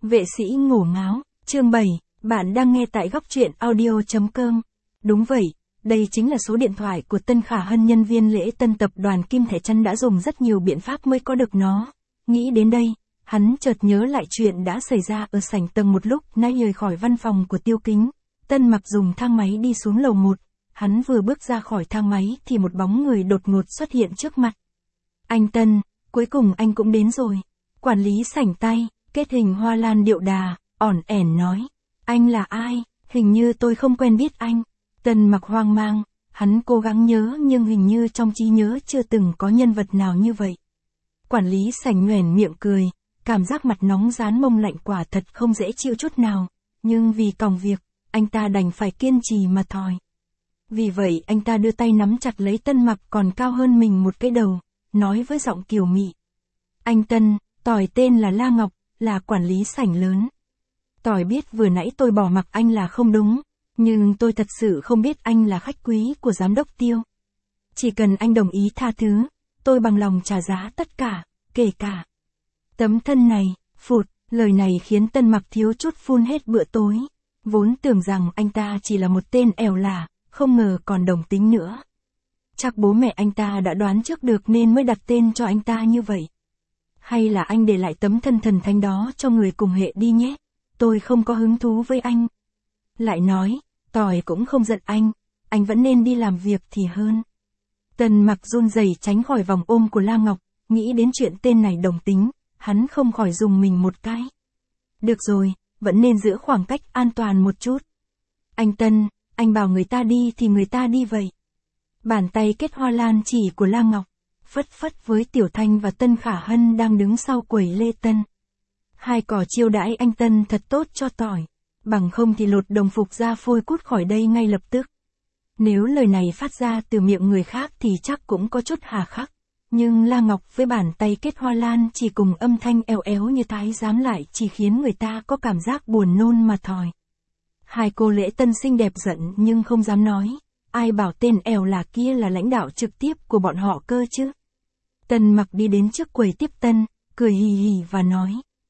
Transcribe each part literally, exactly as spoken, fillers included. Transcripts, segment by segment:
Vệ sĩ ngổ ngáo, chương bảy, bạn đang nghe tại góc truyện audio chấm com. Đúng vậy, đây chính là số điện thoại của Tân Khả Hân, nhân viên lễ tân tập đoàn Kim Thẻ Chăn đã dùng rất nhiều biện pháp mới có được nó. Nghĩ đến đây, hắn chợt nhớ lại chuyện đã xảy ra ở sảnh tầng một lúc nãy rời khỏi văn phòng của Tiêu Kính. Tân Mặc dùng thang máy đi xuống lầu một, hắn vừa bước ra khỏi thang máy thì một bóng người đột ngột xuất hiện trước mặt. Anh Tân, cuối cùng anh cũng đến rồi. Quản lý sảnh tay, kết hình hoa lan điệu đà, ỏn ẻn nói. Anh là ai? Hình như tôi không quen biết anh. Tân Mặc hoang mang, hắn cố gắng nhớ nhưng hình như trong trí nhớ chưa từng có nhân vật nào như vậy. Quản lý sảnh nhoẻn miệng cười, cảm giác mặt nóng rán mông lạnh quả thật không dễ chịu chút nào, nhưng vì còng việc, anh ta đành phải kiên trì mà thòi. Vì vậy anh ta đưa tay nắm chặt lấy Tân Mặc còn cao hơn mình một cái đầu, nói với giọng kiều mị. Anh Tân, tỏi tên là La Ngọc, là quản lý sảnh lớn. Tỏi biết vừa nãy tôi bỏ mặc anh là không đúng, nhưng tôi thật sự không biết anh là khách quý của giám đốc Tiêu. Chỉ cần anh đồng ý tha thứ, tôi bằng lòng trả giá tất cả, kể cả tấm thân này. Phụt, lời này khiến Tân Mặc thiếu chút phun hết bữa tối. Vốn tưởng rằng anh ta chỉ là một tên ẻo lả, không ngờ còn đồng tính nữa. Chắc bố mẹ anh ta đã đoán trước được nên mới đặt tên cho anh ta như vậy. Hay là anh để lại tấm thân thần thánh đó cho người cùng hệ đi nhé, tôi không có hứng thú với anh. Lại nói, tỏi cũng không giận anh, anh vẫn nên đi làm việc thì hơn. Tân Mặc run rẩy tránh khỏi vòng ôm của La Ngọc, nghĩ đến chuyện tên này đồng tính, hắn không khỏi dùng mình một cái. Được rồi, vẫn nên giữ khoảng cách an toàn một chút. Anh Tân, anh bảo người ta đi thì người ta đi vậy. Bàn tay kết hoa lan chỉ của La Ngọc, phất phất với Tiểu Thanh và Tân Khả Hân đang đứng sau quầy lễ tân. Hai cỏ chiêu đãi anh Tân thật tốt cho tỏi, bằng không thì lột đồng phục ra phôi cút khỏi đây ngay lập tức. Nếu lời này phát ra từ miệng người khác thì chắc cũng có chút hà khắc, nhưng La Ngọc với bàn tay kết hoa lan chỉ cùng âm thanh eo éo như thái giám lại chỉ khiến người ta có cảm giác buồn nôn mà thòi. Hai cô lễ tân xinh đẹp giận nhưng không dám nói, ai bảo tên ẻo là kia là lãnh đạo trực tiếp của bọn họ cơ chứ. Tân Mặc đi đến trước quầy tiếp tân, cười hì hì và nói.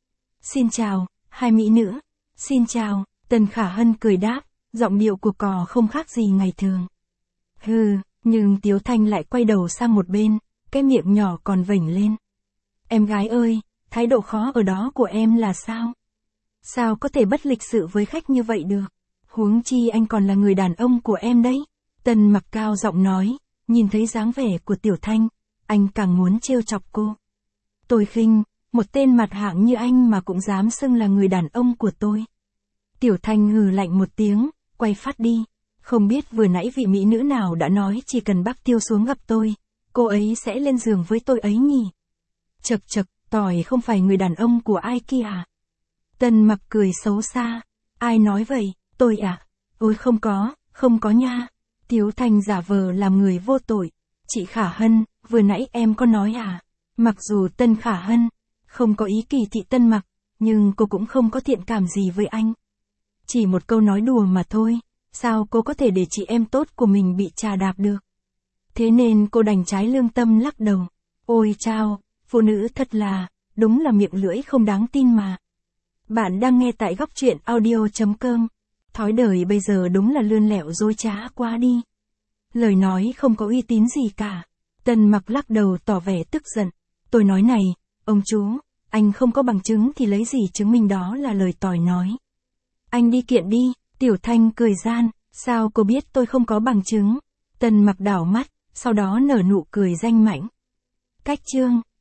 Xin chào, hai mỹ nữ. Xin chào, Tân Khả Hân cười đáp, giọng điệu của cò không khác gì ngày thường. Hừ, nhưng Tiếu Thanh lại quay đầu sang một bên, cái miệng nhỏ còn vểnh lên. Em gái ơi, thái độ khó ở đó của em là sao? Sao có thể bất lịch sự với khách như vậy được? Huống chi anh còn là người đàn ông của em đấy. Tân Mặc cao giọng nói, nhìn thấy dáng vẻ của Tiểu Thanh, anh càng muốn trêu chọc cô. Tôi khinh, một tên mặt hạng như anh mà cũng dám xưng là người đàn ông của tôi. Tiểu Thanh hừ lạnh một tiếng, quay phát đi. Không biết vừa nãy vị mỹ nữ nào đã nói chỉ cần bác Tiêu xuống gặp tôi, cô ấy sẽ lên giường với tôi ấy nhỉ? Chật chật, tỏi không phải người đàn ông của ai kia à? Tân Mặc cười xấu xa. Ai nói vậy, tôi à? Ôi không có, không có nha. Tiếu Thanh giả vờ làm người vô tội. Chị Khả Hân, vừa nãy em có nói à? Mặc dù Tân Khả Hân không có ý kỳ thị Tân Mặc, nhưng cô cũng không có thiện cảm gì với anh. Chỉ một câu nói đùa mà thôi, sao cô có thể để chị em tốt của mình bị chà đạp được? Thế nên cô đành trái lương tâm lắc đầu. Ôi chao, phụ nữ thật là, đúng là miệng lưỡi không đáng tin mà. Bạn đang nghe tại góc truyện audio chấm com. Thói đời bây giờ đúng là lươn lẹo dối trá quá đi. Lời nói không có uy tín gì cả. Tân Mặc lắc đầu tỏ vẻ tức giận. Tôi nói này, ông chú, anh không có bằng chứng thì lấy gì chứng minh đó là lời tỏi nói. Anh đi kiện đi. Tiểu Thanh cười gian, sao cô biết tôi không có bằng chứng? Tân Mặc đảo mắt, sau đó nở nụ cười danh mãnh. Cách chương.